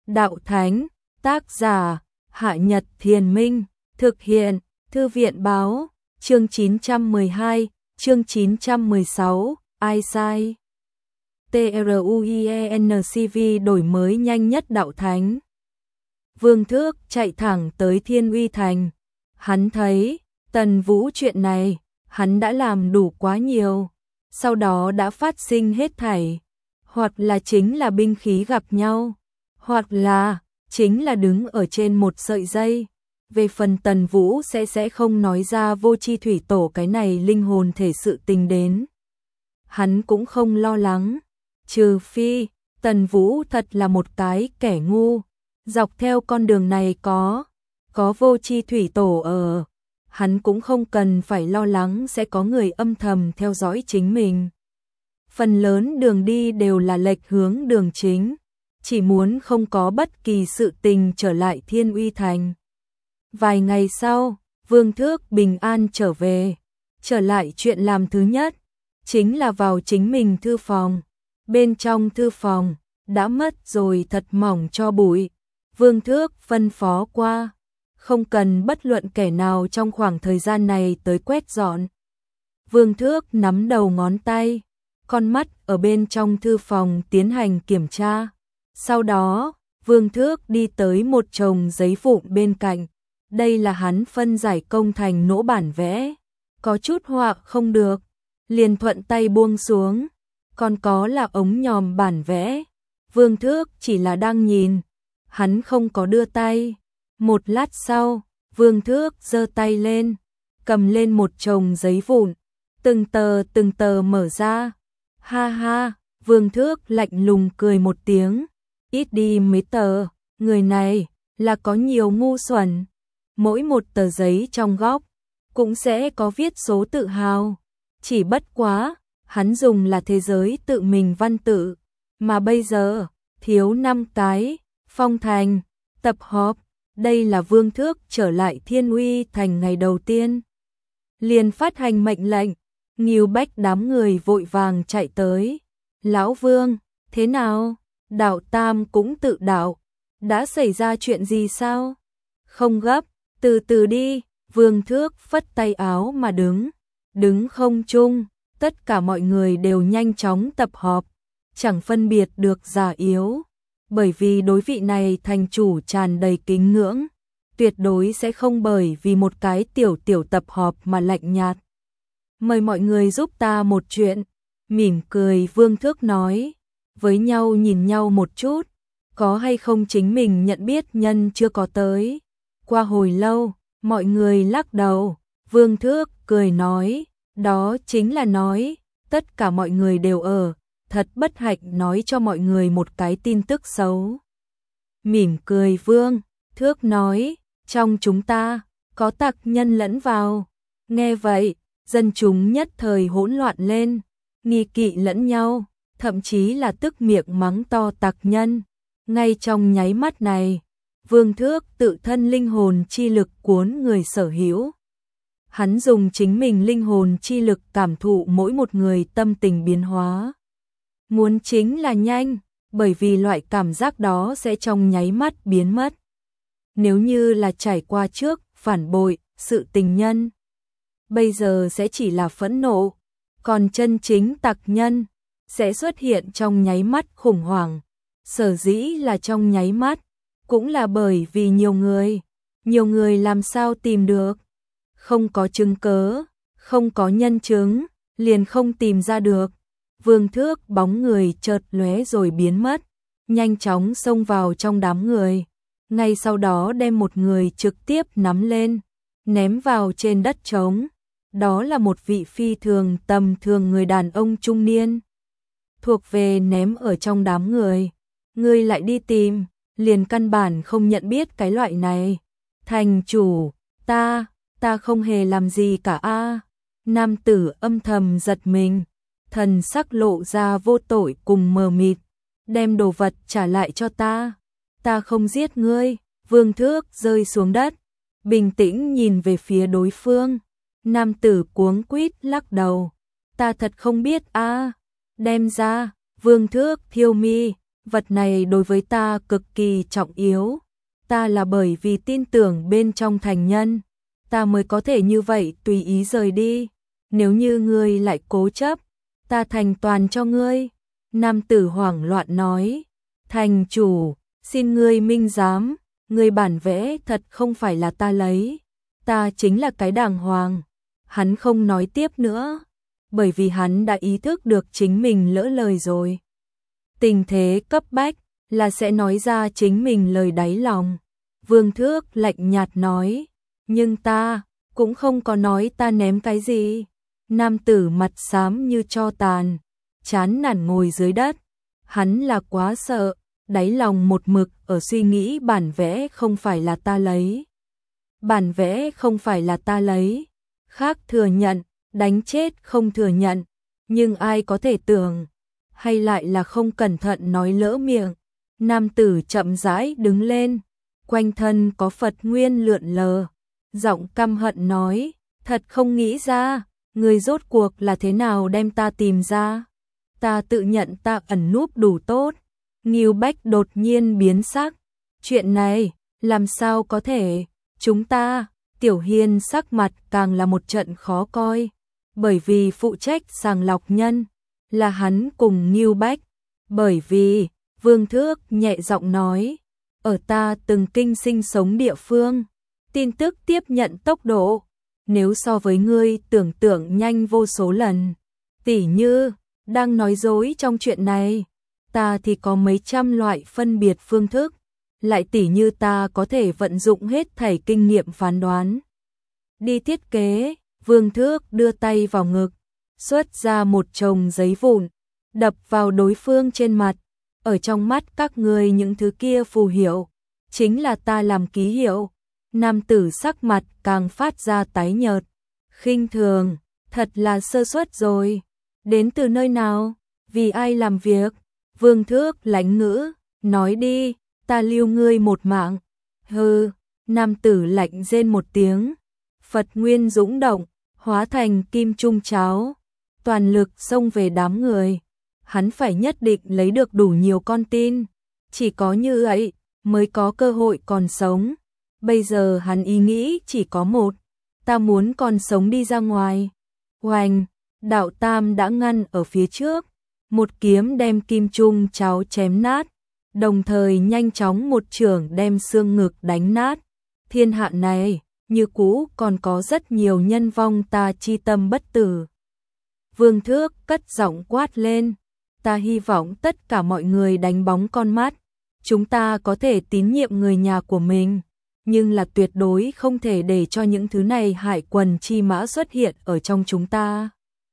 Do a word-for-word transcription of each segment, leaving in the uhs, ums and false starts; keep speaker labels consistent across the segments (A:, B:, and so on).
A: Đạo Thánh, tác giả, Hạ Nhật Thiền Minh, thực hiện, Thư viện báo, chương chín trăm mười hai, chương chín trăm mười sáu, ai sai? TRUIENCV đổi mới nhanh nhất Đạo Thánh. Vương Thước chạy thẳng tới Thiên Uy Thành. Hắn thấy, Tần Vũ chuyện này, hắn đã làm đủ quá nhiều. Sau đó đã phát sinh hết thảy. Hoặc là chính là binh khí gặp nhau. Hoặc là, chính là đứng ở trên một sợi dây. Về phần Tần Vũ sẽ sẽ không nói ra Vô Chi Thủy Tổ cái này linh hồn thể sự tình đến. Hắn cũng không lo lắng. Trừ phi, Tần Vũ thật là một cái kẻ ngu. Dọc theo con đường này có, có Vô Chi Thủy Tổ ở. Hắn cũng không cần phải lo lắng sẽ có người âm thầm theo dõi chính mình. Phần lớn đường đi đều là lệch hướng đường chính. Chỉ muốn không có bất kỳ sự tình trở lại Thiên Uy Thành. Vài ngày sau, Vương Thước bình an trở về. Trở lại chuyện làm thứ nhất, chính là vào chính mình thư phòng. Bên trong thư phòng, đã mất rồi thật mỏng cho bụi. Vương Thước phân phó qua, không cần bất luận kẻ nào trong khoảng thời gian này tới quét dọn. Vương Thước nắm đầu ngón tay, con mắt ở bên trong thư phòng tiến hành kiểm tra. Sau đó, Vương Thước đi tới một chồng giấy vụn bên cạnh. Đây là hắn phân giải công thành nỗ bản vẽ. Có chút họa không được, liền thuận tay buông xuống. Còn có là ống nhòm bản vẽ. Vương Thước chỉ là đang nhìn, hắn không có đưa tay. Một lát sau, Vương Thước giơ tay lên, cầm lên một chồng giấy vụn, từng tờ từng tờ mở ra. Ha ha, Vương Thước lạnh lùng cười một tiếng, ít đi mấy tờ, người này là có nhiều ngu xuẩn. Mỗi một tờ giấy trong góc cũng sẽ có viết số tự hào, chỉ bất quá, hắn dùng là thế giới tự mình văn tự, mà bây giờ thiếu năm cái. Phong Thành, tập họp, đây là Vương Thước trở lại Thiên Uy Thành ngày đầu tiên. Liền phát hành mệnh lệnh, nghìu bách đám người vội vàng chạy tới. Lão Vương, thế nào? Đạo Tam cũng tự đạo. Đã xảy ra chuyện gì sao? Không gấp, từ từ đi. Vương Thước phất tay áo mà đứng. Đứng không chung, tất cả mọi người đều nhanh chóng tập họp. Chẳng phân biệt được già yếu. Bởi vì đối vị này thành chủ tràn đầy kính ngưỡng, tuyệt đối sẽ không bởi vì một cái tiểu tiểu tập họp mà lạnh nhạt. Mời mọi người giúp ta một chuyện, mỉm cười Vương Thước nói, với nhau nhìn nhau một chút, có hay không chính mình nhận biết nhân chưa có tới. Qua hồi lâu, mọi người lắc đầu, Vương Thước cười nói, đó chính là nói, tất cả mọi người đều ở. Thật bất hạnh nói cho mọi người một cái tin tức xấu. Mỉm cười Vương Thước nói, trong chúng ta, có tặc nhân lẫn vào. Nghe vậy, dân chúng nhất thời hỗn loạn lên, nghi kỵ lẫn nhau, thậm chí là tức miệng mắng to tặc nhân. Ngay trong nháy mắt này, Vương Thước tự thân linh hồn chi lực cuốn người sở hữu. Hắn dùng chính mình linh hồn chi lực cảm thụ mỗi một người tâm tình biến hóa. Muốn chính là nhanh, bởi vì loại cảm giác đó sẽ trong nháy mắt biến mất. Nếu như là trải qua trước, phản bội, sự tình nhân, bây giờ sẽ chỉ là phẫn nộ, còn chân chính tặc nhân sẽ xuất hiện trong nháy mắt khủng hoảng. Sở dĩ là trong nháy mắt, cũng là bởi vì nhiều người, nhiều người làm sao tìm được, không có chứng cớ, không có nhân chứng, liền không tìm ra được. Vương Thước bóng người chợt lóe rồi biến mất, nhanh chóng xông vào trong đám người, ngay sau đó đem một người trực tiếp nắm lên, ném vào trên đất trống. Đó là một vị phi thường tầm thường người đàn ông trung niên, thuộc về ném ở trong đám người. Ngươi lại đi tìm, liền căn bản không nhận biết cái loại này. Thành chủ, ta, ta không hề làm gì cả a. Nam tử âm thầm giật mình. Thần sắc lộ ra vô tội cùng mờ mịt, đem đồ vật trả lại cho ta, ta không giết ngươi. Vương Thước rơi xuống đất, bình tĩnh nhìn về phía đối phương. Nam tử cuống quýt lắc đầu, ta thật không biết a. Đem ra. Vương Thước thiêu mi, vật này đối với ta cực kỳ trọng yếu. Ta là bởi vì tin tưởng bên trong thành nhân, ta mới có thể như vậy tùy ý rời đi. Nếu như ngươi lại cố chấp, ta thành toàn cho ngươi. Nam tử hoảng loạn nói, thành chủ, xin ngươi minh giám, ngươi bản vẽ thật không phải là ta lấy, ta chính là cái đàng hoàng. Hắn không nói tiếp nữa, bởi vì hắn đã ý thức được chính mình lỡ lời rồi. Tình thế cấp bách là sẽ nói ra chính mình lời đáy lòng. Vương Thước lạnh nhạt nói, nhưng ta cũng không có nói ta ném cái gì. Nam tử mặt xám như tro tàn, chán nản ngồi dưới đất. Hắn là quá sợ, đáy lòng một mực ở suy nghĩ bản vẽ không phải là ta lấy. Bản vẽ không phải là ta lấy. Khác thừa nhận, đánh chết không thừa nhận. Nhưng ai có thể tưởng, hay lại là không cẩn thận nói lỡ miệng. Nam tử chậm rãi đứng lên, quanh thân có Phật nguyên lượn lờ. Giọng căm hận nói, thật không nghĩ ra, người rốt cuộc là thế nào đem ta tìm ra. Ta tự nhận ta ẩn núp đủ tốt. Ngưu Bách đột nhiên biến sắc. Chuyện này, làm sao có thể, chúng ta, Tiểu Hiên sắc mặt càng là một trận khó coi. Bởi vì phụ trách sàng lọc nhân, là hắn cùng Ngưu Bách. Bởi vì, Vương Thước nhẹ giọng nói, ở ta từng kinh sinh sống địa phương, tin tức tiếp nhận tốc độ, nếu so với ngươi tưởng tượng nhanh vô số lần. Tỉ như, đang nói dối trong chuyện này, ta thì có mấy trăm loại phân biệt phương thức, lại tỉ như ta có thể vận dụng hết thảy kinh nghiệm phán đoán. Đi thiết kế, Vương Thước đưa tay vào ngực, xuất ra một chồng giấy vụn, đập vào đối phương trên mặt. Ở trong mắt các ngươi những thứ kia phù hiệu, chính là ta làm ký hiệu. Nam tử sắc mặt càng phát ra tái nhợt, khinh thường, thật là sơ suất rồi. Đến từ nơi nào, vì ai làm việc? Vương Thước lãnh ngữ, nói đi, ta lưu ngươi một mạng. Hừ, nam tử lạnh rên một tiếng, Phật nguyên dũng động, hóa thành kim trung cháo, toàn lực xông về đám người. Hắn phải nhất định lấy được đủ nhiều con tin, chỉ có như vậy mới có cơ hội còn sống. Bây giờ hắn ý nghĩ chỉ có một, ta muốn còn sống đi ra ngoài. Oanh, đạo tam đã ngăn ở phía trước, một kiếm đem kim trung cháo chém nát, đồng thời nhanh chóng một chưởng đem xương ngực đánh nát. Thiên hạ này, như cũ còn có rất nhiều nhân vong ta chi tâm bất tử. Vương Thước cất giọng quát lên, ta hy vọng tất cả mọi người đánh bóng con mắt. Chúng ta có thể tín nhiệm người nhà của mình, nhưng là tuyệt đối không thể để cho những thứ này hại quần chi mã xuất hiện ở trong chúng ta.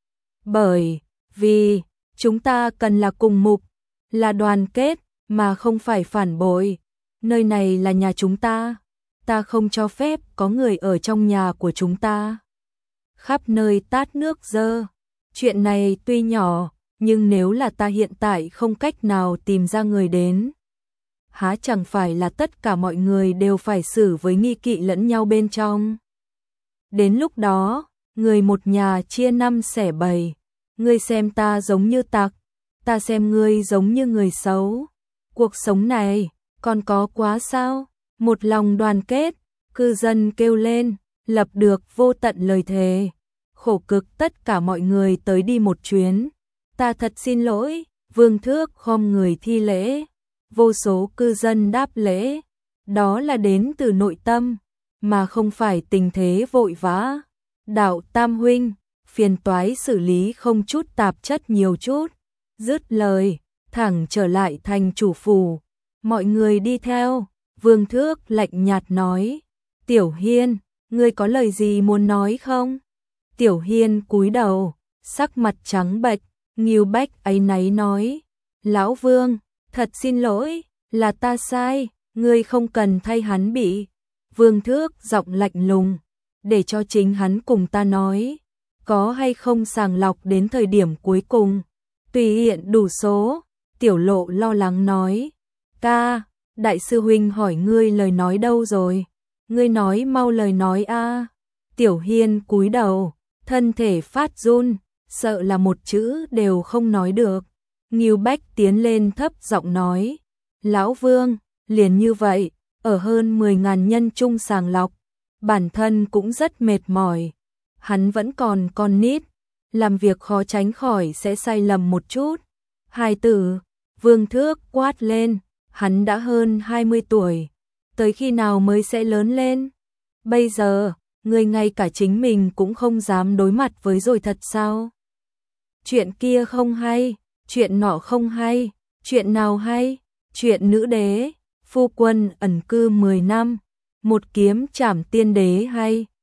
A: Bởi vì chúng ta cần là cùng mục, là đoàn kết, mà không phải phản bội. Nơi này là nhà chúng ta, ta không cho phép có người ở trong nhà của chúng ta. Khắp nơi tát nước dơ. Chuyện này tuy nhỏ, nhưng nếu là ta hiện tại không cách nào tìm ra người đến, há chẳng phải là tất cả mọi người đều phải xử với nghi kỵ lẫn nhau bên trong. Đến lúc đó, người một nhà chia năm xẻ bảy, ngươi xem ta giống như tặc, ta xem ngươi giống như người xấu. Cuộc sống này, còn có quá sao? Một lòng đoàn kết, cư dân kêu lên, lập được vô tận lời thề. Khổ cực tất cả mọi người tới đi một chuyến. Ta thật xin lỗi. Vương Thước khom người thi lễ. Vô số cư dân đáp lễ. Đó là đến từ nội tâm, mà không phải tình thế vội vã. Đạo Tam huynh, phiền toái xử lý không chút tạp chất nhiều chút. Dứt lời, thẳng trở lại thành chủ phủ. Mọi người đi theo. Vương Thước lạnh nhạt nói, Tiểu Hiên, ngươi có lời gì muốn nói không? Tiểu Hiên cúi đầu, sắc mặt trắng bệch. Ngưu Bách áy náy nói, Lão Vương, thật xin lỗi, là ta sai, ngươi không cần thay hắn bị. Vương Thước giọng lạnh lùng, để cho chính hắn cùng ta nói, có hay không sàng lọc đến thời điểm cuối cùng. Tùy hiện đủ số. Tiểu Lộ lo lắng nói, ca, đại sư huynh hỏi ngươi lời nói đâu rồi? Ngươi nói mau lời nói a. Tiểu Hiên cúi đầu, thân thể phát run, sợ là một chữ đều không nói được. Ngưu Bách tiến lên thấp giọng nói, Lão Vương, liền như vậy, ở hơn mười ngàn nhân chung sàng lọc, bản thân cũng rất mệt mỏi. Hắn vẫn còn con nít, làm việc khó tránh khỏi sẽ sai lầm một chút. Hài tử, Vương Thước quát lên, hắn đã hơn hai mươi tuổi, tới khi nào mới sẽ lớn lên? Bây giờ, người ngay cả chính mình cũng không dám đối mặt với rồi thật sao? Chuyện kia không hay, chuyện nọ không hay, chuyện nào hay? Chuyện nữ đế, phu quân ẩn cư mười năm, một kiếm trảm tiên đế hay?